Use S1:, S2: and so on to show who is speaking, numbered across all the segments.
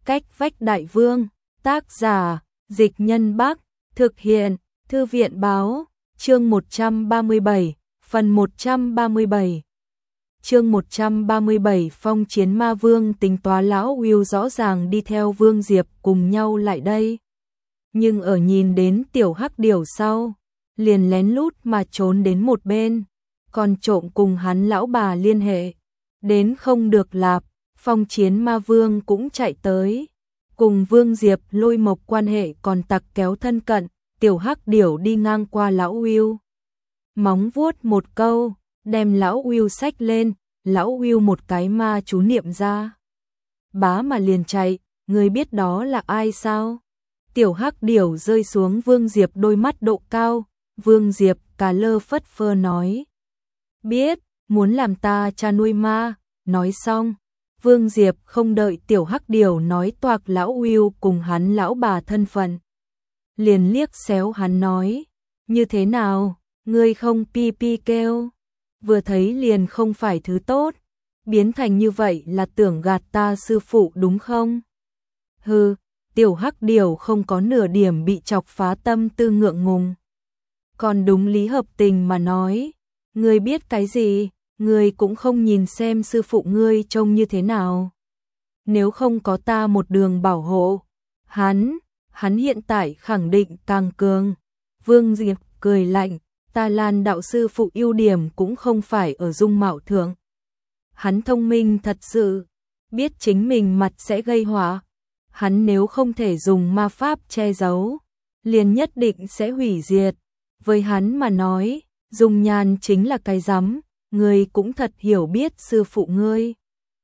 S1: Cách vách đại vương, tác giả, Dịch Nhân Bắc, thực hiện, Thư viện báo, chương 137, phần 137. Chương 137 Phong chiến ma vương tính toán lão Will rõ ràng đi theo Vương Diệp cùng nhau lại đây. Nhưng ở nhìn đến tiểu hắc điểu sau, liền lén lút mà trốn đến một bên, còn trộm cùng hắn lão bà liên hệ. Đến không được lạp, Phong chiến ma vương cũng chạy tới. Cùng Vương Diệp Lôi Mộc quan hệ còn tặc kéo thân cận, tiểu hắc điểu đi ngang qua lão Will. Móng vuốt một câu, đem lão Will xách lên, lão Will một cái ma chú niệm ra. Bá mà liền chạy, người biết đó là ai sao? Tiểu hắc điểu rơi xuống Vương Diệp đôi mắt độ cao, Vương Diệp cà lơ phất phơ nói. Biết, muốn làm ta cha nuôi ma, nói xong. Vương Diệp không đợi tiểu hắc điểu nói toạc lão Will cùng hắn lão bà thân phận. Liền liếc xéo hắn nói, như thế nào, ngươi không pi pi kêu. Vừa thấy liền không phải thứ tốt, biến thành như vậy là tưởng gạt ta sư phụ đúng không? Hừ, tiểu hắc điểu không có nửa điểm bị chọc phá tâm tư ngượng ngùng. Còn đúng lý hợp tình mà nói, ngươi biết cái gì? Ngươi cũng không nhìn xem sư phụ ngươi trông như thế nào. Nếu không có ta một đường bảo hộ, hắn hiện tại khẳng định càng cường. Vương Diệp cười lạnh, ta Lan đạo sư phụ ưu điểm cũng không phải ở dung mạo thượng. Hắn thông minh thật sự, biết chính mình mặt sẽ gây họa. Hắn nếu không thể dùng ma pháp che giấu, liền nhất định sẽ hủy diệt. Với hắn mà nói, dùng nhàn chính là cái rắm. Ngươi cũng thật hiểu biết sư phụ ngươi.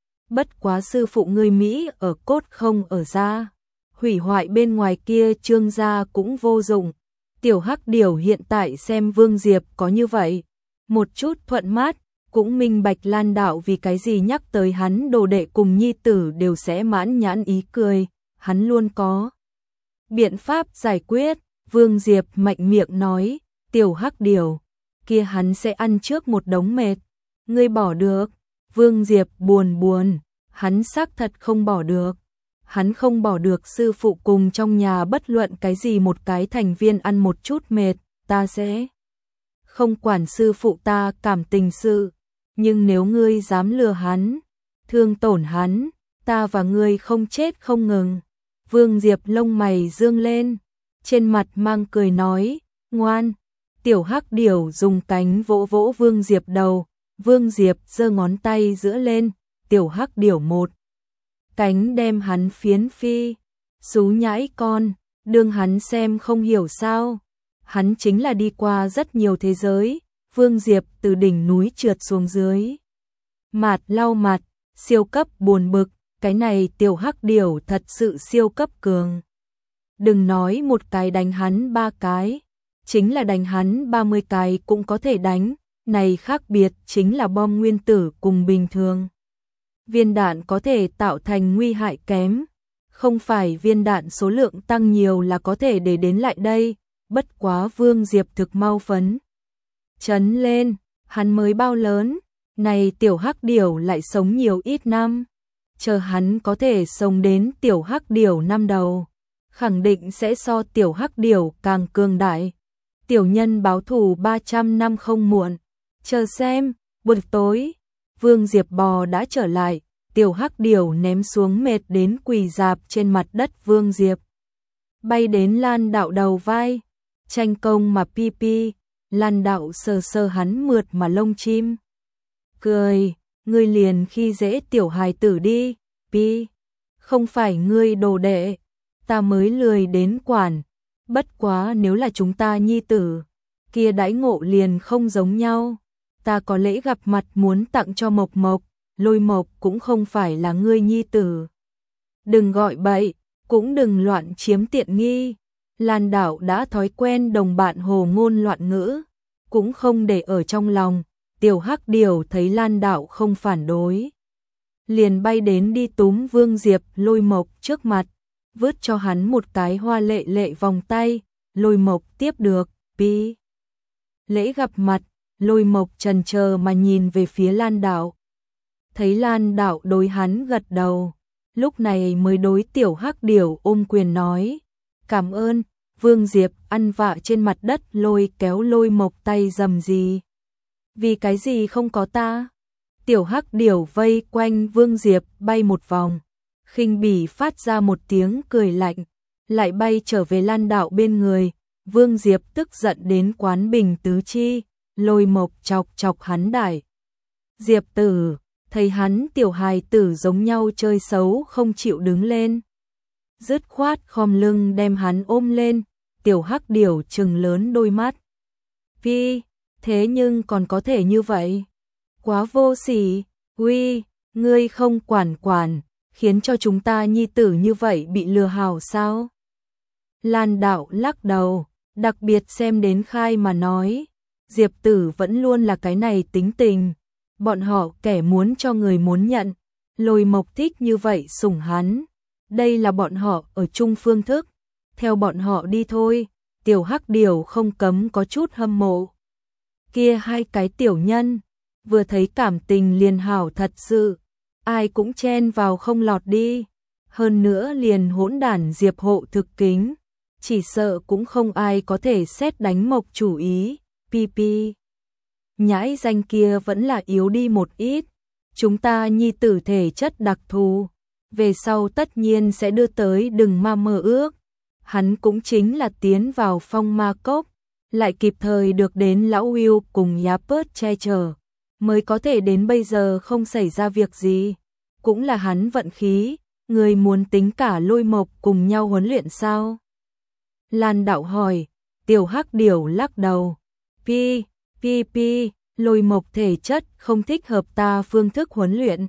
S1: Bất quá sư phụ ngươi Mỹ ở cốt không ở da. Hủy hoại bên ngoài kia trương gia cũng vô dụng. Tiểu hắc điểu hiện tại xem Vương Diệp có như vậy. Một chút thuận mát, cũng minh bạch Lan đạo vì cái gì nhắc tới hắn đồ đệ cùng nhi tử đều sẽ mãn nhãn ý cười. Hắn luôn có biện pháp giải quyết. Vương Diệp mạnh miệng nói, tiểu hắc điểu. Kia hắn sẽ ăn trước một đống mệt. Ngươi bỏ được. Vương Diệp buồn, hắn xác thật không bỏ được. Hắn không bỏ được sư phụ cùng trong nhà bất luận cái gì một cái thành viên ăn một chút mệt, ta sẽ không quản sư phụ ta cảm tình sự. Nhưng nếu ngươi dám lừa hắn, thương tổn hắn, ta và ngươi không chết không ngừng. Vương Diệp lông mày dương lên, trên mặt mang cười nói, ngoan. Tiểu hắc điểu dùng cánh vỗ vỗ Vương Diệp đầu, Vương Diệp giơ ngón tay giữa lên, tiểu hắc điểu một cánh đem hắn phiến phi. Xú nhãi con, đương hắn xem không hiểu sao. Hắn chính là đi qua rất nhiều thế giới. Vương Diệp từ đỉnh núi trượt xuống dưới. Mạt lau mặt, siêu cấp buồn bực, cái này tiểu hắc điểu thật sự siêu cấp cường. Đừng nói một cái đánh hắn 3 cái. Chính là đánh hắn 30 cái cũng có thể đánh, này khác biệt chính là bom nguyên tử cùng bình thường. Viên đạn có thể tạo thành nguy hại kém, không phải viên đạn số lượng tăng nhiều là có thể để đến lại đây, bất quá Vương Diệp thực mau phấn. Chấn lên, hắn mới bao lớn, này tiểu hắc điểu lại sống nhiều ít năm, chờ hắn có thể sống đến tiểu hắc điểu năm đầu, khẳng định sẽ so tiểu hắc điểu càng cường đại. Tiểu nhân báo thù 300 năm không muộn. Chờ xem, buổi tối, Vương Diệp bò đã trở lại, tiểu hắc điểu ném xuống mệt đến quỳ dạp trên mặt đất Vương Diệp. Bay đến Lan đạo đầu vai, tranh công mà pi pi, Lan đạo sờ sờ hắn mượt mà lông chim. Cười, ngươi liền khi dễ tiểu hài tử đi, pi, không phải ngươi đồ đệ, ta mới lười đến quản. Bất quá nếu là chúng ta nhi tử, kia đãi ngộ liền không giống nhau. Ta có lễ gặp mặt muốn tặng cho Mộc Mộc, Lôi Mộc cũng không phải là ngươi nhi tử. Đừng gọi bậy, cũng đừng loạn chiếm tiện nghi. Lan đạo đã thói quen đồng bạn hồ ngôn loạn ngữ, cũng không để ở trong lòng. Tiểu hắc điểu thấy Lan đạo không phản đối, liền bay đến đi túm Vương Diệp Lôi Mộc trước mặt. Vứt cho hắn một cái hoa lệ lệ vòng tay, Lôi Mộc tiếp được, pi. Lễ gặp mặt, Lôi Mộc chần chờ mà nhìn về phía Lan đạo. Thấy Lan đạo đối hắn gật đầu, lúc này mới đối Tiểu Hắc Điểu ôm quyền nói, cảm ơn. Vương Diệp ăn vạ trên mặt đất lôi kéo Lôi Mộc tay rầm gì. Vì cái gì không có ta? Tiểu Hắc Điểu vây quanh Vương Diệp bay một vòng, khinh bỉ phát ra một tiếng cười lạnh, lại bay trở về Lan Đạo bên người. Vương Diệp tức giận đến quán bình tứ chi, Lôi Mộc chọc chọc hắn đại. Diệp tử, thấy hắn tiểu hài tử giống nhau chơi xấu không chịu đứng lên. Dứt khoát khom lưng đem hắn ôm lên, Tiểu Hắc Điểu trừng lớn đôi mắt. Phi, thế nhưng còn có thể như vậy? Quá vô sỉ, uy, ngươi không quản, khiến cho chúng ta nhi tử như vậy bị lừa hào sao? Lan Đạo lắc đầu, đặc biệt xem đến Khai mà nói, Diệp tử vẫn luôn là cái này tính tình, bọn họ kẻ muốn cho người muốn nhận, Lôi Mộc thích như vậy sủng hắn, đây là bọn họ ở chung phương thức, theo bọn họ đi thôi. Tiểu Hắc Điểu không cấm có chút hâm mộ. Kia hai cái tiểu nhân, vừa thấy cảm tình liền hảo thật sự, ai cũng chen vào không lọt đi, hơn nữa liền hỗn đản Diệp hộ thực kính, chỉ sợ cũng không ai có thể xét đánh Mộc chủ ý. Pi. Nhãi danh kia vẫn là yếu đi một ít, chúng ta nhi tử thể chất đặc thù, về sau tất nhiên sẽ đưa tới đừng ma mơ ước. Hắn cũng chính là tiến vào phong ma cốc, lại kịp thời được đến lão Will cùng Yapert che chở, mới có thể đến bây giờ không xảy ra việc gì. Cũng là hắn vận khí, người muốn tính cả Lôi Mộc cùng nhau huấn luyện sao? Lan Đạo hỏi, Tiểu Hắc Điểu lắc đầu. Pi, Lôi Mộc thể chất không thích hợp ta phương thức huấn luyện.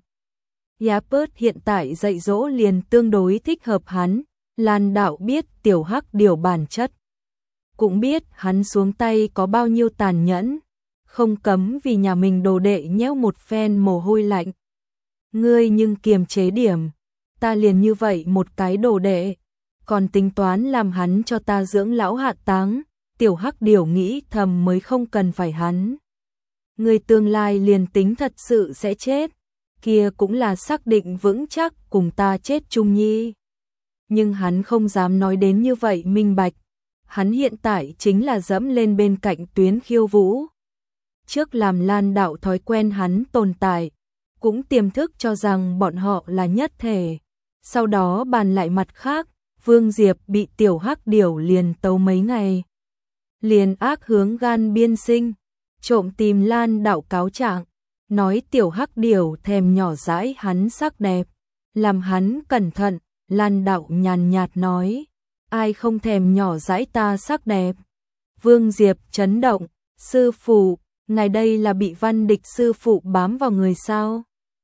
S1: Yapert hiện tại dạy dỗ liền tương đối thích hợp hắn. Lan Đạo biết Tiểu Hắc Điểu bản chất, cũng biết hắn xuống tay có bao nhiêu tàn nhẫn, không cấm vì nhà mình đồ đệ nhéo một phen mồ hôi lạnh. Ngươi nhưng kiềm chế điểm, ta liền như vậy một cái đồ đệ, còn tính toán làm hắn cho ta dưỡng lão hạ táng. Tiểu Hắc Điểu nghĩ thầm mới không cần phải hắn. Người tương lai liền tính thật sự sẽ chết, kia cũng là xác định vững chắc cùng ta chết chung nhi. Nhưng hắn không dám nói đến như vậy minh bạch, hắn hiện tại chính là dẫm lên bên cạnh Tuyến Khiêu Vũ. Trước làm Lan Đạo thói quen hắn tồn tại, cũng tiềm thức cho rằng bọn họ là nhất thể. Sau đó bàn lại mặt khác, Vương Diệp bị Tiểu Hắc Điểu liền tấu mấy ngày. Liền ác hướng gan biên sinh, trộm tìm Lan Đạo cáo trạng, nói Tiểu Hắc Điểu thèm nhỏ dãi hắn sắc đẹp, làm hắn cẩn thận. Lan Đạo nhàn nhạt nói, ai không thèm nhỏ dãi ta sắc đẹp. Vương Diệp chấn động, sư phụ, ngài đây là bị Văn Địch sư phụ bám vào người sao?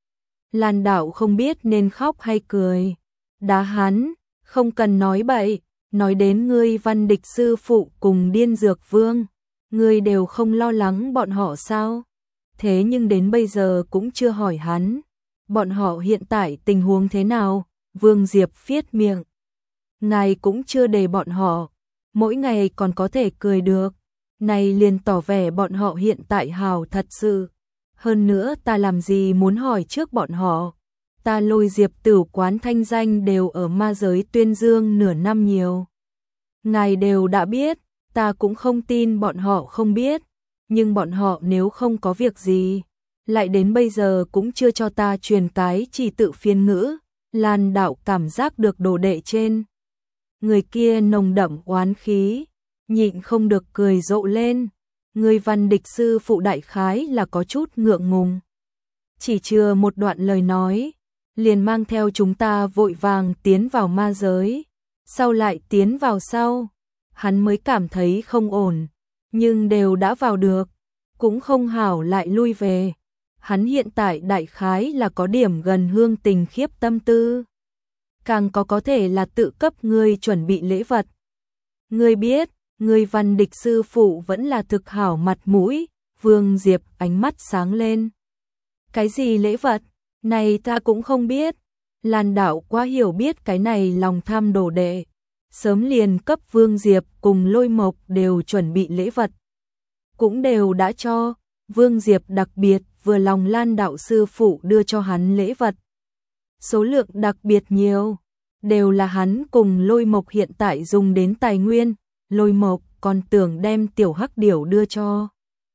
S1: Lan Đạo không biết nên khóc hay cười, đá hắn, không cần nói bậy, nói đến ngươi Văn Địch sư phụ cùng Điên Dược Vương, ngươi đều không lo lắng bọn họ sao? Thế nhưng đến bây giờ cũng chưa hỏi hắn, bọn họ hiện tại tình huống thế nào? Vương Diệp phiết miệng. Ngài cũng chưa để bọn họ, mỗi ngày còn có thể cười được. Này liền tỏ vẻ bọn họ hiện tại hào thật sự. Hơn nữa ta làm gì muốn hỏi trước bọn họ. Ta Lôi Diệp Tử quán thanh danh đều ở ma giới tuyên dương nửa năm nhiều. Ngài đều đã biết, ta cũng không tin bọn họ không biết. Nhưng bọn họ nếu không có việc gì, lại đến bây giờ cũng chưa cho ta truyền cái chỉ tự phiên ngữ. Lan Đạo cảm giác được đồ đệ trên người kia nồng đậm oán khí, nhịn không được cười rộ lên. Người Văn Địch sư phụ đại khái là có chút ngượng ngùng. Chỉ chừa một đoạn lời nói, liền mang theo chúng ta vội vàng tiến vào ma giới. Sau lại tiến vào sau, hắn mới cảm thấy không ổn, nhưng đều đã vào được, cũng không hảo lại lui về. Hắn hiện tại đại khái là có điểm gần Hương Tình Khiếp tâm tư. Càng có thể là tự cấp ngươi chuẩn bị lễ vật. Ngươi biết, ngươi Văn Địch sư phụ vẫn là thực hảo mặt mũi. Vương Diệp ánh mắt sáng lên. Cái gì lễ vật? Này ta cũng không biết. Lan Đạo quá hiểu biết cái này lòng tham đồ đệ. Sớm liền cấp Vương Diệp cùng Lôi Mộc đều chuẩn bị lễ vật. Cũng đều đã cho. Vương Diệp đặc biệt vừa lòng Lan Đạo sư phụ đưa cho hắn lễ vật. số lượng đặc biệt nhiều, đều là hắn cùng Lôi Mộc hiện tại dùng đến tài nguyên, Lôi Mộc còn tưởng đem tiểu hắc điểu đưa cho.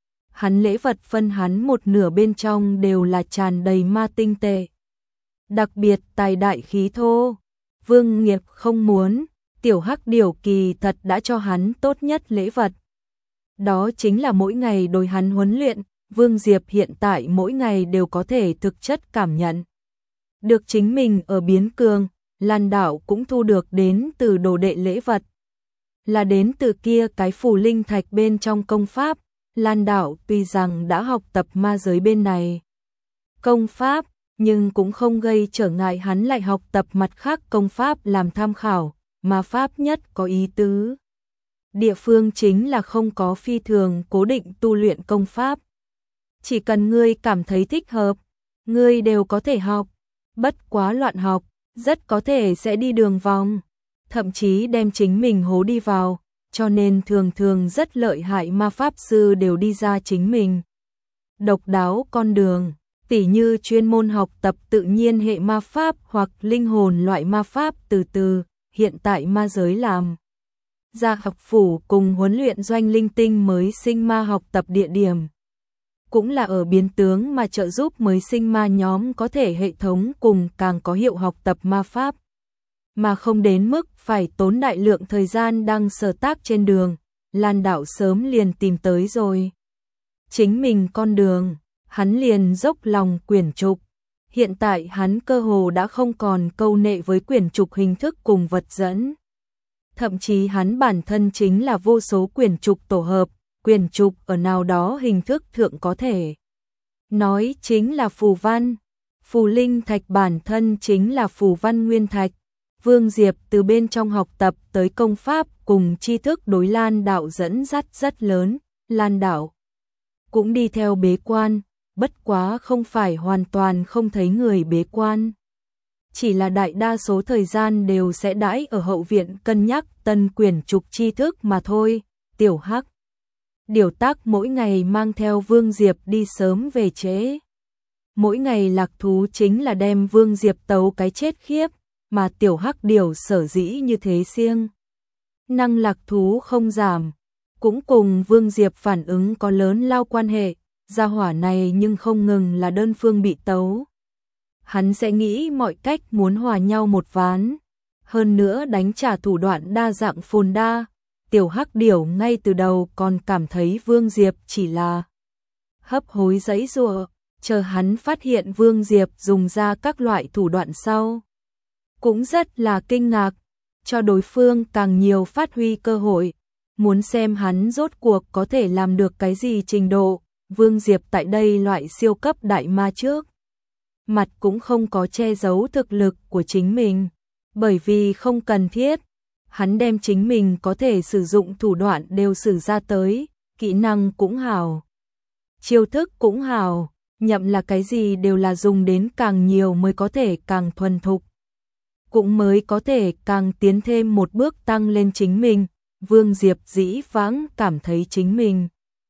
S1: Hắn lễ vật phân hắn một nửa bên trong đều là tràn đầy ma tinh tệ. Đặc biệt tài đại khí thô, Vương Nghiệp không muốn, tiểu hắc điểu kỳ thật đã cho hắn tốt nhất lễ vật. Đó chính là mỗi ngày đối hắn huấn luyện, Vương Diệp hiện tại mỗi ngày đều có thể thực chất cảm nhận. Được chính mình ở biến cường, Lan Đạo cũng thu được đến từ đồ đệ lễ vật. Là đến từ kia cái phù linh thạch bên trong công pháp, Lan Đạo tuy rằng đã học tập ma giới bên này công pháp, nhưng cũng không gây trở ngại hắn lại học tập mặt khác công pháp làm tham khảo, ma pháp nhất có ý tứ. Địa phương chính là không có phi thường cố định tu luyện công pháp. Chỉ cần ngươi cảm thấy thích hợp, ngươi đều có thể học, bất quá loạn học, rất có thể sẽ đi đường vòng, thậm chí đem chính mình hố đi vào, cho nên thường thường rất lợi hại ma pháp sư đều đi ra chính mình độc đáo con đường, tỉ như chuyên môn học tập tự nhiên hệ ma pháp hoặc linh hồn loại ma pháp từ từ, hiện tại ma giới làm ra học phủ cùng huấn luyện doanh linh tinh mới sinh ma học tập địa điểm. Cũng là ở biến tướng mà trợ giúp mới sinh ma nhóm có thể hệ thống cùng càng có hiệu học tập ma pháp. Mà không đến mức phải tốn đại lượng thời gian đang sở tác trên đường, Lan Đạo sớm liền tìm tới rồi. Chính mình con đường, hắn liền dốc lòng quyển trục. Hiện tại hắn cơ hồ đã không còn câu nệ với quyển trục hình thức cùng vật dẫn. Thậm chí hắn bản thân chính là vô số quyển trục tổ hợp, quyển trục ở nào đó hình thức thượng có thể nói chính là phù văn. Phù linh thạch bản thân chính là phù văn nguyên thạch. Vương Diệp từ bên trong học tập tới công pháp cùng tri thức đối Lan Đạo dẫn dắt rất lớn, Lan Đạo cũng đi theo bế quan, bất quá không phải hoàn toàn không thấy người bế quan. Chỉ là đại đa số thời gian đều sẽ đãi ở hậu viện cân nhắc tân quyển trục tri thức mà thôi. Tiểu Hắc Điểu Tác mỗi ngày mang theo Vương Diệp đi sớm về trễ. Mỗi ngày lạc thú chính là đem Vương Diệp tấu cái chết khiếp, mà Tiểu Hắc Điểu sở dĩ như thế siêng năng lạc thú không giảm, cũng cùng Vương Diệp phản ứng có lớn lao quan hệ. Gia hỏa này nhưng không ngừng là đơn phương bị tấu, hắn sẽ nghĩ mọi cách muốn hòa nhau một ván, hơn nữa đánh trả thủ đoạn đa dạng phồn đa. Tiểu Hắc Điểu ngay từ đầu còn cảm thấy Vương Diệp chỉ là hấp hối giãy giụa, chờ hắn phát hiện Vương Diệp dùng ra các loại thủ đoạn sau, cũng rất là kinh ngạc, cho đối phương càng nhiều phát huy cơ hội, muốn xem hắn rốt cuộc có thể làm được cái gì trình độ. Vương Diệp tại đây loại siêu cấp đại ma trước mặt cũng không có che giấu thực lực của chính mình, bởi vì không cần thiết, hắn đem chính mình có thể sử dụng thủ đoạn đều sử ra tới, kỹ năng cũng hào, chiêu thức cũng hào, nhậm là cái gì đều là dùng đến càng nhiều mới có thể càng thuần thục, cũng mới có thể càng tiến thêm một bước tăng lên chính mình. Vương Diệp dĩ vãng cảm thấy chính mình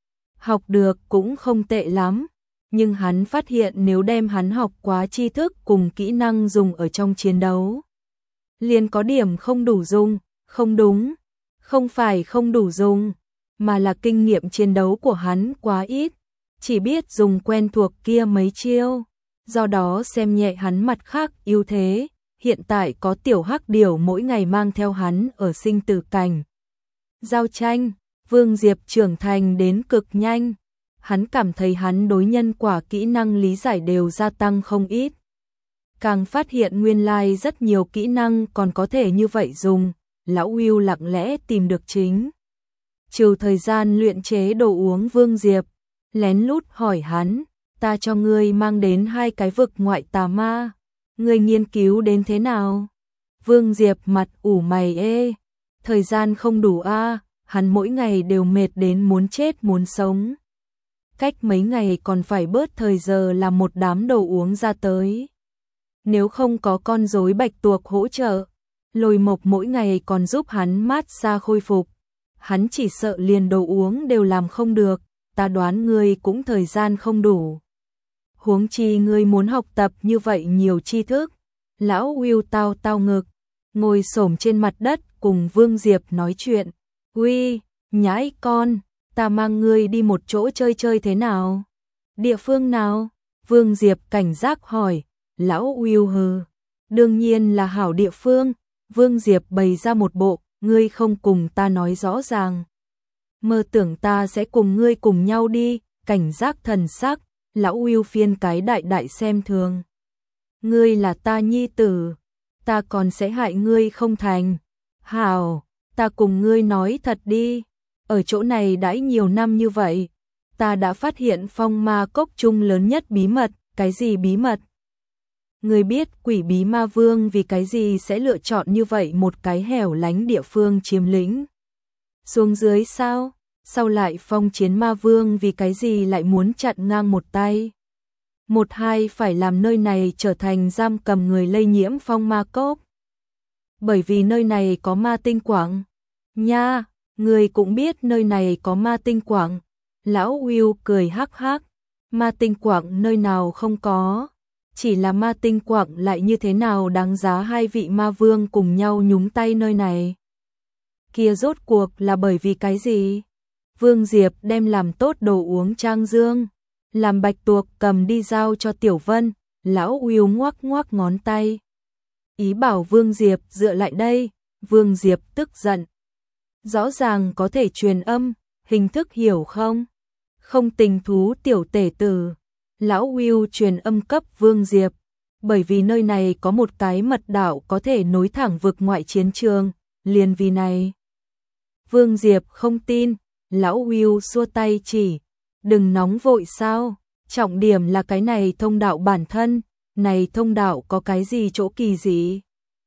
S1: học được cũng không tệ lắm, nhưng hắn phát hiện nếu đem hắn học quá tri thức cùng kỹ năng dùng ở trong chiến đấu, liền có điểm không đủ dùng. Không đúng, không phải không đủ dùng, mà là kinh nghiệm chiến đấu của hắn quá ít, chỉ biết dùng quen thuộc kia mấy chiêu, do đó xem nhẹ hắn mặt khác ưu thế. Hiện tại có Tiểu Hắc Điểu mỗi ngày mang theo hắn ở sinh tử cảnh giao tranh, Vương Diệp trưởng thành đến cực nhanh, hắn cảm thấy hắn đối nhân quả kỹ năng lý giải đều gia tăng không ít. Càng phát hiện nguyên lai rất nhiều kỹ năng còn có thể như vậy dùng, lão Hưu lặng lẽ tìm được chính trừ thời gian luyện chế đồ uống. Vương Diệp lén lút hỏi hắn, ta cho ngươi mang đến 2 cái vực ngoại tà ma, ngươi nghiên cứu đến thế nào? Vương Diệp mặt ủ mày thời gian không đủ a, hắn mỗi ngày đều mệt đến muốn chết muốn sống. Cách mấy ngày còn phải bớt thời giờ làm một đám đồ uống ra tới. Nếu không có con rối bạch tuộc hỗ trợ, Lôi Mộc mỗi ngày còn giúp hắn mát xa khôi phục, hắn chỉ sợ liền đồ uống đều làm không được, ta đoán ngươi cũng thời gian không đủ. Huống chi ngươi muốn học tập như vậy nhiều tri thức, Lão Will tao tao ngực, ngồi xổm trên mặt đất cùng Vương Diệp nói chuyện. Uy, nhãi con, ta mang ngươi đi một chỗ chơi chơi thế nào? Địa phương nào? Vương Diệp cảnh giác hỏi. Lão Will hừ. Đương nhiên là hảo địa phương. Vương Diệp bày ra một bộ, ngươi không cùng ta nói rõ ràng. Mơ tưởng ta sẽ cùng ngươi cùng nhau đi, cảnh giác thần sắc. Lão Will phiên cái đại đại xem thường. Ngươi là ta nhi tử, ta còn sẽ hại ngươi không thành. Hảo, ta cùng ngươi nói thật đi, ở chỗ này đãi nhiều năm như vậy, ta đã phát hiện Phong Ma Cốc chung lớn nhất bí mật. Cái gì bí mật? Ngươi biết Quỷ Bí Ma Vương vì cái gì sẽ lựa chọn như vậy một cái hẻo lánh địa phương chiếm lĩnh xuống dưới sao? Sau lại Phong Chiến Ma Vương vì cái gì lại muốn chặn ngang một tay? Một hai phải làm nơi này trở thành giam cầm người lây nhiễm Phong Ma Cốc. Bởi vì nơi này có ma tinh quảng. Nha, người cũng biết nơi này có ma tinh quảng. Lão Will cười hắc hắc. Ma tinh quảng nơi nào không có. Chỉ là ma tinh quảng lại như thế nào đáng giá hai vị ma vương cùng nhau nhúng tay nơi này. Kia rốt cuộc là bởi vì cái gì? Vương Diệp đem làm tốt đồ uống trang dương. Làm Bạch Tuộc cầm đi giao cho Tiểu Vân. Lão Will ngoắc ngoắc ngón tay. Ý bảo Vương Diệp dựa lại đây. Vương Diệp tức giận. Rõ ràng có thể truyền âm, hình thức hiểu không? Không tình thú tiểu tể tử. Lão Will truyền âm cấp Vương Diệp. Bởi vì nơi này có một cái mật đạo có thể nối thẳng vực ngoại chiến trường. Liền vì này. Vương Diệp không tin. Lão Will xua tay chỉ. Đừng nóng vội sao. Trọng điểm là cái này thông đạo bản thân. Này thông đạo có cái gì chỗ kỳ dị?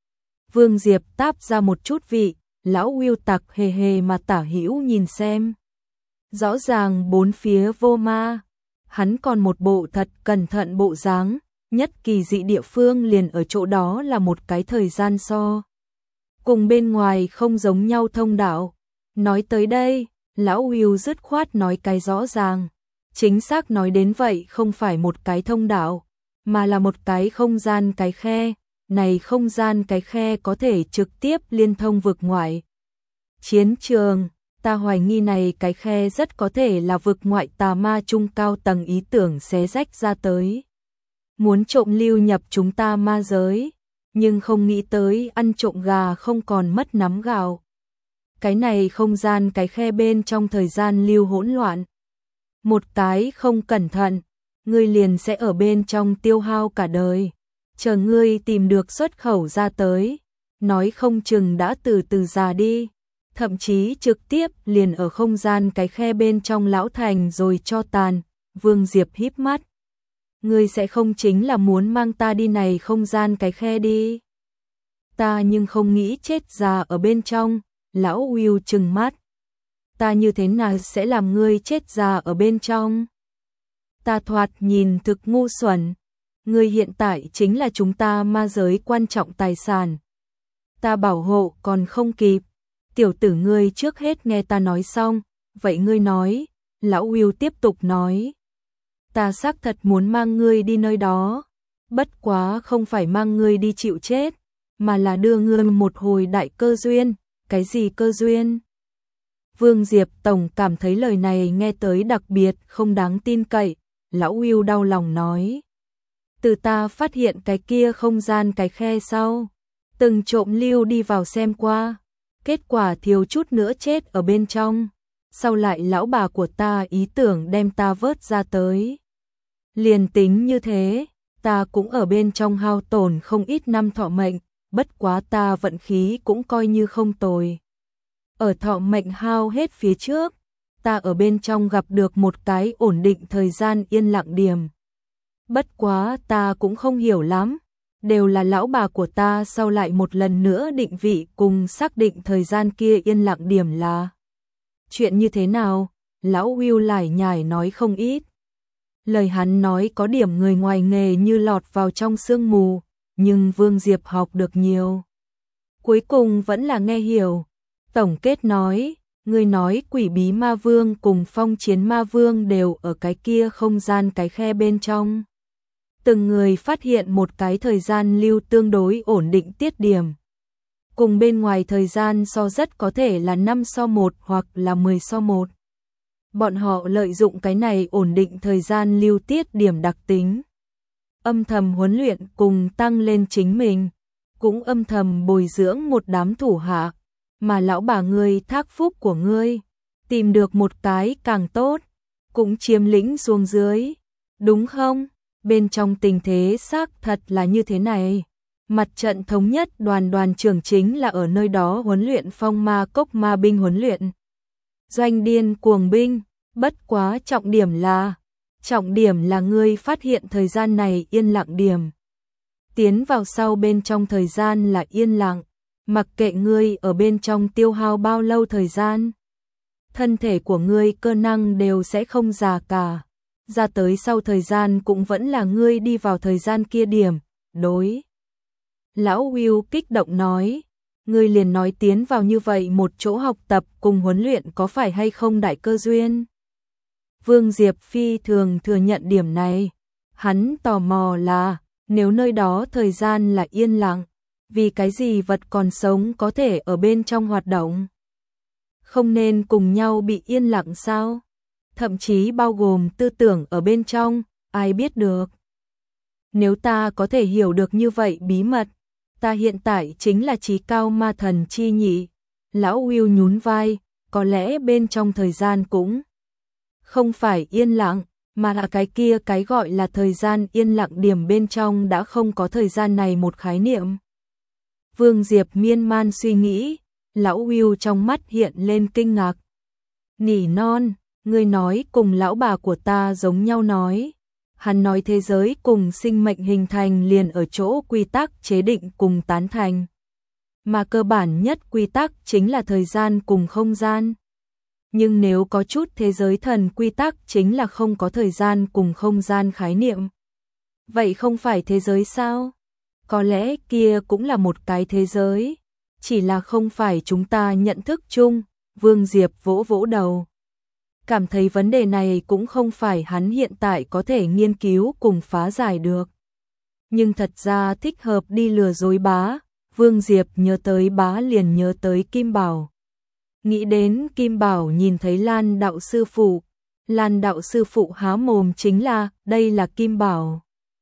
S1: Vương Diệp táp ra một chút vị. Lão Will tặc hề hề mà tả hữu nhìn xem. Rõ ràng bốn phía vô ma. Hắn còn một bộ thật cẩn thận bộ dáng. Nhất kỳ dị địa phương liền ở chỗ đó là một cái thời gian so. Cùng bên ngoài không giống nhau thông đạo. Nói tới đây, Lão Will dứt khoát nói cái rõ ràng. Chính xác nói đến vậy không phải một cái thông đạo, mà là một cái không gian cái khe. Này không gian cái khe có thể trực tiếp liên thông vực ngoại chiến trường. Ta hoài nghi này cái khe rất có thể là vực ngoại tà ma trung cao tầng ý tưởng xé rách ra tới. Muốn trộm lưu nhập chúng ta ma giới, nhưng không nghĩ tới ăn trộm gà không còn mất nắm gạo. Cái này không gian cái khe bên trong thời gian lưu hỗn loạn. Một cái không cẩn thận, ngươi liền sẽ ở bên trong tiêu hao cả đời. Chờ ngươi tìm được xuất khẩu ra tới, nói không chừng đã từ từ già đi. Thậm chí trực tiếp liền ở không gian cái khe bên trong lão thành rồi cho tàn. Vương Diệp híp mắt. Ngươi sẽ không chính là muốn mang ta đi này không gian cái khe đi. Ta nhưng không nghĩ chết già ở bên trong. Lão Will trừng mắt. Ta như thế nào sẽ làm ngươi chết già ở bên trong? Ta thoạt nhìn thực ngu xuẩn. Ngươi hiện tại chính là chúng ta ma giới quan trọng tài sản. Ta bảo hộ còn không kịp. Tiểu tử ngươi trước hết nghe ta nói xong. Vậy ngươi nói. Lão Will tiếp tục nói. Ta xác thật muốn mang ngươi đi nơi đó. Bất quá không phải mang ngươi đi chịu chết, mà là đưa ngươi một hồi đại cơ duyên. Cái gì cơ duyên? Vương Diệp Tổng cảm thấy lời này nghe tới đặc biệt không đáng tin cậy. Lão Will đau lòng nói. Từ ta phát hiện cái kia không gian cái khe sau, từng trộm lưu đi vào xem qua. Kết quả thiếu chút nữa chết ở bên trong. Sau lại lão bà của ta ý tưởng đem ta vớt ra tới. Liền tính như thế, ta cũng ở bên trong hao tổn không ít năm thọ mệnh. Bất quá ta vận khí cũng coi như không tồi. Ở thọ mệnh hao hết phía trước, ta ở bên trong gặp được một cái ổn định thời gian yên lặng điểm. Bất quá ta cũng không hiểu lắm, đều là lão bà của ta sau lại một lần nữa định vị cùng xác định thời gian kia yên lặng điểm là. Chuyện như thế nào? Lão Will lải nhải nói không ít. Lời hắn nói có điểm người ngoài nghề như lọt vào trong sương mù, nhưng Vương Diệp học được nhiều. Cuối cùng vẫn là nghe hiểu. Tổng kết nói, người nói Quỷ Bí Ma Vương cùng Phong Chiến Ma Vương đều ở cái kia không gian cái khe bên trong. từng người phát hiện một cái thời gian lưu tương đối ổn định tiết điểm. Cùng bên ngoài thời gian so rất có thể là 5:1 hoặc là 10:1. Bọn họ lợi dụng cái này ổn định thời gian lưu tiết điểm đặc tính. Âm thầm huấn luyện cùng tăng lên chính mình, cũng âm thầm bồi dưỡng một đám thủ hạ, mà lão bà ngươi thác phúc của ngươi, tìm được một cái càng tốt, cũng chiếm lĩnh xuống dưới, đúng không? Bên trong tình thế xác thật là như thế này. Mặt trận thống nhất đoàn trưởng chính là ở nơi đó huấn luyện phong ma cốc ma binh huấn luyện. Doanh điên cuồng binh, bất quá trọng điểm là ngươi phát hiện thời gian này yên lặng điểm. Tiến vào sau bên trong thời gian là yên lặng, mặc kệ ngươi ở bên trong tiêu hao bao lâu thời gian. Thân thể của ngươi cơ năng đều sẽ không già cả, ra tới sau thời gian cũng vẫn là ngươi đi vào thời gian kia điểm, đối. Lão Will kích động nói, ngươi liền nói tiến vào như vậy một chỗ học tập cùng huấn luyện có phải hay không đại cơ duyên. Vương Diệp phi thường thừa nhận điểm này, hắn tò mò là, nếu nơi đó thời gian là yên lặng, vì cái gì vật còn sống có thể ở bên trong hoạt động? Không nên cùng nhau bị yên lặng sao? Thậm chí bao gồm tư tưởng ở bên trong, ai biết được. Nếu ta có thể hiểu được như vậy bí mật, ta hiện tại chính là trí cao ma thần chi nhị. Lão Will nhún vai, có lẽ bên trong thời gian cũng không phải yên lặng, mà là cái kia cái gọi là thời gian yên lặng điểm bên trong đã không có thời gian này một khái niệm. Vương Diệp miên man suy nghĩ, lão Will trong mắt hiện lên kinh ngạc. Nỉ non, ngươi nói cùng lão bà của ta giống nhau nói. Hắn nói thế giới cùng sinh mệnh hình thành liền ở chỗ quy tắc chế định cùng tán thành. Mà cơ bản nhất quy tắc chính là thời gian cùng không gian. Nhưng nếu có chút thế giới thần quy tắc chính là không có thời gian cùng không gian khái niệm. Vậy không phải thế giới sao? Có lẽ kia cũng là một cái thế giới, chỉ là không phải chúng ta nhận thức chung. Vương Diệp vỗ vỗ đầu. Cảm thấy vấn đề này cũng không phải hắn hiện tại có thể nghiên cứu cùng phá giải được. Nhưng thật ra thích hợp đi lừa dối bá, Vương Diệp nhớ tới bá liền nhớ tới Kim Bảo. Nghĩ đến Kim Bảo nhìn thấy Lan đạo sư phụ, Lan đạo sư phụ há mồm chính là, đây là Kim Bảo.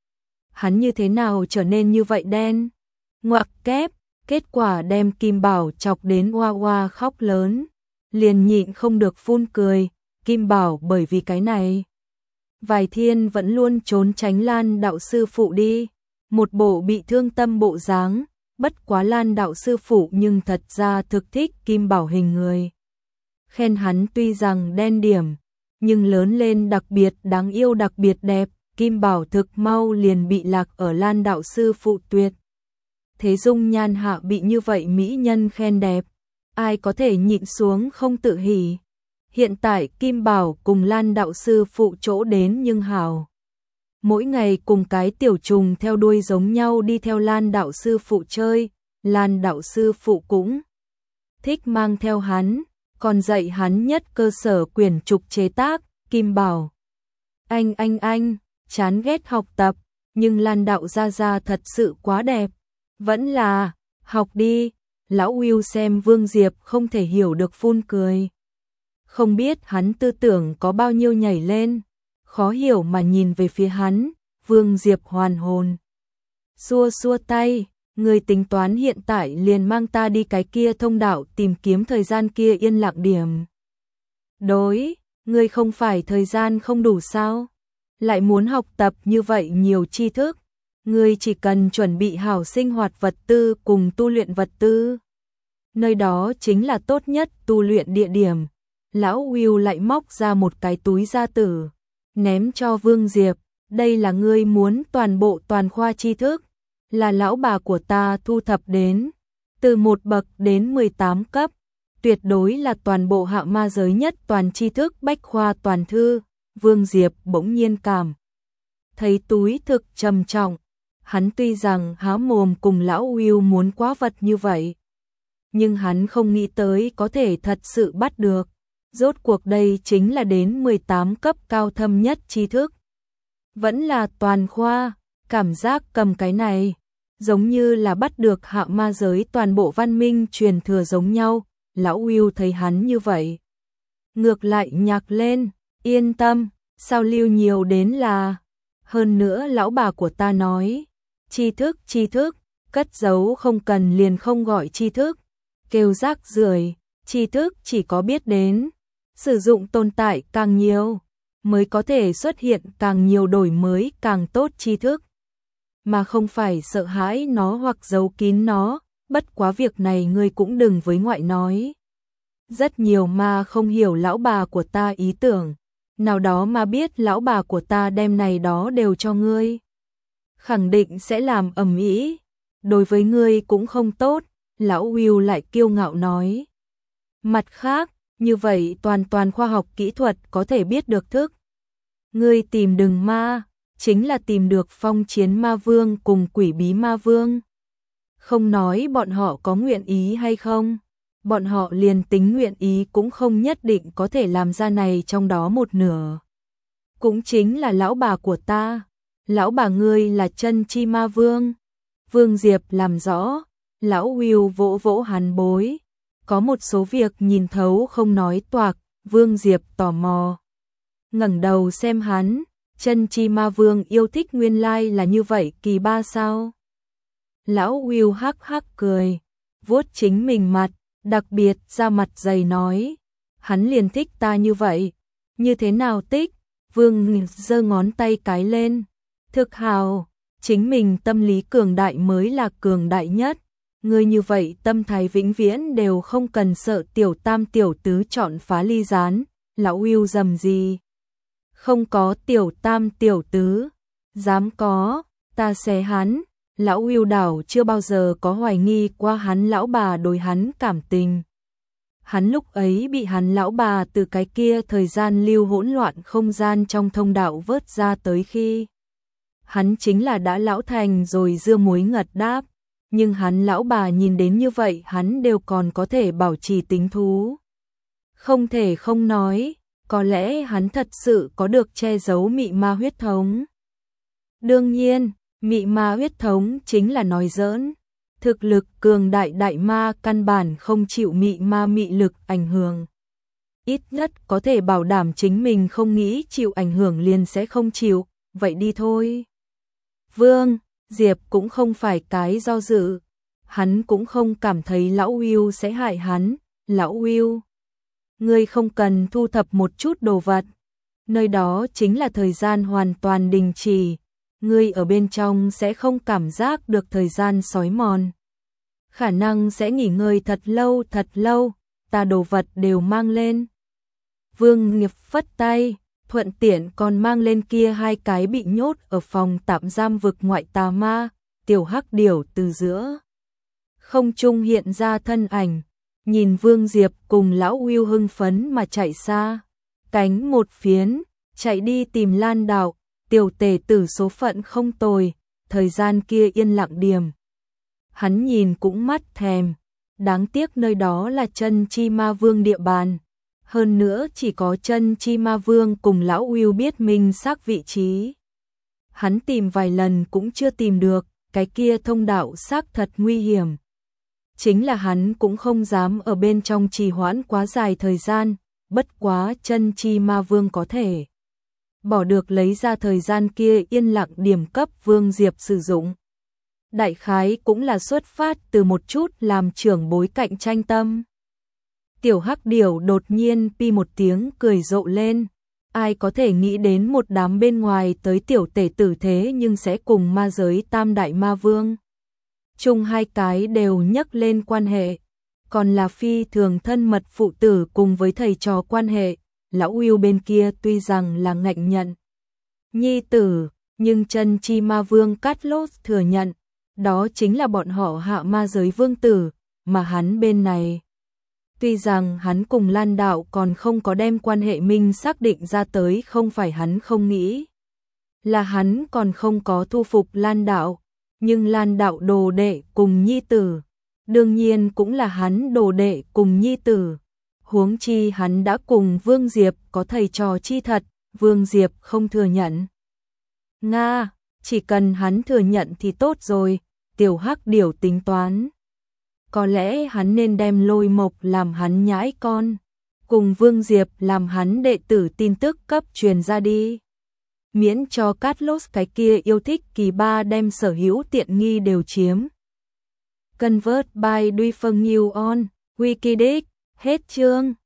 S1: Hắn như thế nào trở nên như vậy đen? Ngoặc kép, kết quả đem Kim Bảo chọc đến oa oa khóc lớn, liền nhịn không được phun cười. Kim Bảo bởi vì cái này, vài thiên vẫn luôn trốn tránh Lan đạo sư phụ đi, một bộ bị thương tâm bộ dáng, bất quá Lan đạo sư phụ nhưng thật ra thực thích Kim Bảo hình người. Khen hắn tuy rằng đen điểm, nhưng lớn lên đặc biệt đáng yêu đặc biệt đẹp, Kim Bảo thực mau liền bị lạc ở Lan đạo sư phụ tuyệt. Thế dung nhan hạ bị như vậy mỹ nhân khen đẹp, ai có thể nhịn xuống không tự hỉ. Hiện tại Kim Bảo cùng Lan đạo sư phụ chỗ đến nhưng hảo. Mỗi ngày cùng cái tiểu trùng theo đuôi giống nhau đi theo Lan đạo sư phụ chơi, Lan đạo sư phụ cũng thích mang theo hắn, còn dạy hắn nhất cơ sở quyển trục chế tác. Kim Bảo, anh, chán ghét học tập, nhưng Lan đạo gia thật sự quá đẹp, vẫn là, học đi. Lão Will xem Vương Diệp không thể hiểu được phun cười. Không biết hắn tư tưởng có bao nhiêu nhảy lên, khó hiểu mà nhìn về phía hắn. Vương Diệp hoàn hồn, xua xua tay, người tính toán hiện tại liền mang ta đi cái kia thông đạo tìm kiếm thời gian kia yên lặng điểm. Đối, người không phải thời gian không đủ sao? Lại muốn học tập như vậy nhiều tri thức, người chỉ cần chuẩn bị hảo sinh hoạt vật tư cùng tu luyện vật tư. Nơi đó chính là tốt nhất tu luyện địa điểm. Lão Will lại móc ra một cái túi da tử, ném cho Vương Diệp, đây là ngươi muốn toàn bộ toàn khoa tri thức, là lão bà của ta thu thập đến, từ 1 bậc đến 18 cấp, tuyệt đối là toàn bộ hạ ma giới nhất toàn tri thức bách khoa toàn thư. Vương Diệp bỗng nhiên cảm thấy túi thực trầm trọng, hắn tuy rằng há mồm cùng lão Will muốn quá vật như vậy, nhưng hắn không nghĩ tới có thể thật sự bắt được. Rốt cuộc đây chính là đến 18 cấp cao thâm nhất tri thức. Vẫn là toàn khoa, cảm giác cầm cái này, giống như là bắt được hạ ma giới toàn bộ văn minh truyền thừa giống nhau. Lão Will thấy hắn như vậy, ngược lại nhạc lên, yên tâm, sao lưu nhiều đến là. Hơn nữa lão bà của ta nói, tri thức, cất giấu không cần liền không gọi tri thức, kêu rác rưởi, tri thức chỉ có biết đến, sử dụng tồn tại càng nhiều, mới có thể xuất hiện càng nhiều đổi mới càng tốt tri thức, mà không phải sợ hãi nó hoặc giấu kín nó, bất quá việc này ngươi cũng đừng với ngoại nói. Rất nhiều mà không hiểu lão bà của ta ý tưởng, nào đó mà biết lão bà của ta đem này đó đều cho ngươi, khẳng định sẽ làm ầm ĩ, đối với ngươi cũng không tốt, lão Will lại kiêu ngạo nói. Mặt khác, như vậy toàn khoa học kỹ thuật có thể biết được thức. Ngươi tìm đừng ma, chính là tìm được phong chiến ma vương cùng quỷ bí ma vương. Không nói bọn họ có nguyện ý hay không, bọn họ liền tính nguyện ý cũng không nhất định có thể làm ra này trong đó một nửa. Cũng chính là lão bà của ta, lão bà ngươi là chân chi ma vương. Vương Diệp làm rõ, lão Will vỗ vỗ hắn bối. Có một số việc nhìn thấu không nói toạc, Vương Diệp tò mò. Ngẩng đầu xem hắn, chân chi ma vương yêu thích nguyên lai là như vậy kỳ ba sao? Lão Will hắc hắc cười, vuốt chính mình mặt, đặc biệt ra mặt dày nói. Hắn liền thích ta như vậy. Như thế nào thích? Vương giơ ngón tay cái lên. Thực hào, chính mình tâm lý cường đại mới là cường đại nhất. Người như vậy tâm thái vĩnh viễn đều không cần sợ tiểu tam tiểu tứ chọn phá ly gián. Lão Will dầm gì? Không có tiểu tam tiểu tứ. Dám có, ta xé hắn. Lão Will đảo chưa bao giờ có hoài nghi qua hắn lão bà đối hắn cảm tình. Hắn lúc ấy bị hắn lão bà từ cái kia thời gian lưu hỗn loạn không gian trong thông đạo vớt ra tới khi. Hắn chính là đã lão thành rồi dưa muối ngật đáp. Nhưng hắn lão bà nhìn đến như vậy hắn đều còn có thể bảo trì tính thú. Không thể không nói, có lẽ hắn thật sự có được che giấu mị ma huyết thống. Đương nhiên, mị ma huyết thống chính là nói giỡn. Thực lực cường đại đại ma căn bản không chịu mị ma mị lực ảnh hưởng. Ít nhất có thể bảo đảm chính mình không nghĩ chịu ảnh hưởng liền sẽ không chịu, vậy đi thôi. Vương Diệp cũng không phải cái do dự. Hắn cũng không cảm thấy lão Will sẽ hại hắn. Lão Will, ngươi không cần thu thập một chút đồ vật. Nơi đó chính là thời gian hoàn toàn đình chỉ. Ngươi ở bên trong sẽ không cảm giác được thời gian xói mòn. Khả năng sẽ nghỉ ngơi thật lâu, ta đồ vật đều mang lên. Vương Nghiệp phất tay, thuận tiện còn mang lên kia hai cái bị nhốt ở phòng tạm giam vực ngoại tà ma, tiểu hắc điểu từ giữa. Không trung hiện ra thân ảnh, nhìn Vương Diệp cùng lão Will hưng phấn mà chạy xa. Cánh một phiến, chạy đi tìm Lan Đạo. Tiểu tể tử số phận không tồi, thời gian kia yên lặng điểm. Hắn nhìn cũng mắt thèm, đáng tiếc nơi đó là chân chi ma vương địa bàn. Hơn nữa chỉ có chân chi ma vương cùng lão Will biết mình xác vị trí. Hắn tìm vài lần cũng chưa tìm được, cái kia thông đạo xác thật nguy hiểm. Chính là hắn cũng không dám ở bên trong trì hoãn quá dài thời gian, bất quá chân chi ma vương có thể bỏ được lấy ra thời gian kia yên lặng điểm cấp Vương Diệp sử dụng. Đại khái cũng là xuất phát từ một chút làm trưởng bối cạnh tranh tâm. Tiểu hắc điểu đột nhiên pi một tiếng cười rộ lên. Ai có thể nghĩ đến một đám bên ngoài tới tiểu tể tử thế nhưng sẽ cùng ma giới tam đại ma vương. Chung hai cái đều nhắc lên quan hệ. Còn là phi thường thân mật phụ tử cùng với thầy trò quan hệ. Lão Will bên kia tuy rằng là ngạnh nhận nhi tử, nhưng chân chi ma vương Cát-lốt thừa nhận, đó chính là bọn họ hạ ma giới vương tử, mà hắn bên này. Tuy rằng hắn cùng Lan Đạo còn không có đem quan hệ minh xác định ra tới, không phải hắn không nghĩ, là hắn còn không có thu phục Lan Đạo, nhưng Lan Đạo đồ đệ cùng nhi tử, đương nhiên cũng là hắn đồ đệ cùng nhi tử. Huống chi hắn đã cùng Vương Diệp có thầy trò chi thật, Vương Diệp không thừa nhận. Nga, chỉ cần hắn thừa nhận thì tốt rồi, Tiểu Hắc Điểu tính toán. Có lẽ hắn nên đem Lôi Mộc làm hắn nhãi con, cùng Vương Diệp làm hắn đệ tử tin tức cấp truyền ra đi. Miễn cho Carlos cái kia yêu thích kỳ ba đem sở hữu tiện nghi đều chiếm. Convert by Duy Phân New on Wikileaks, hết chương.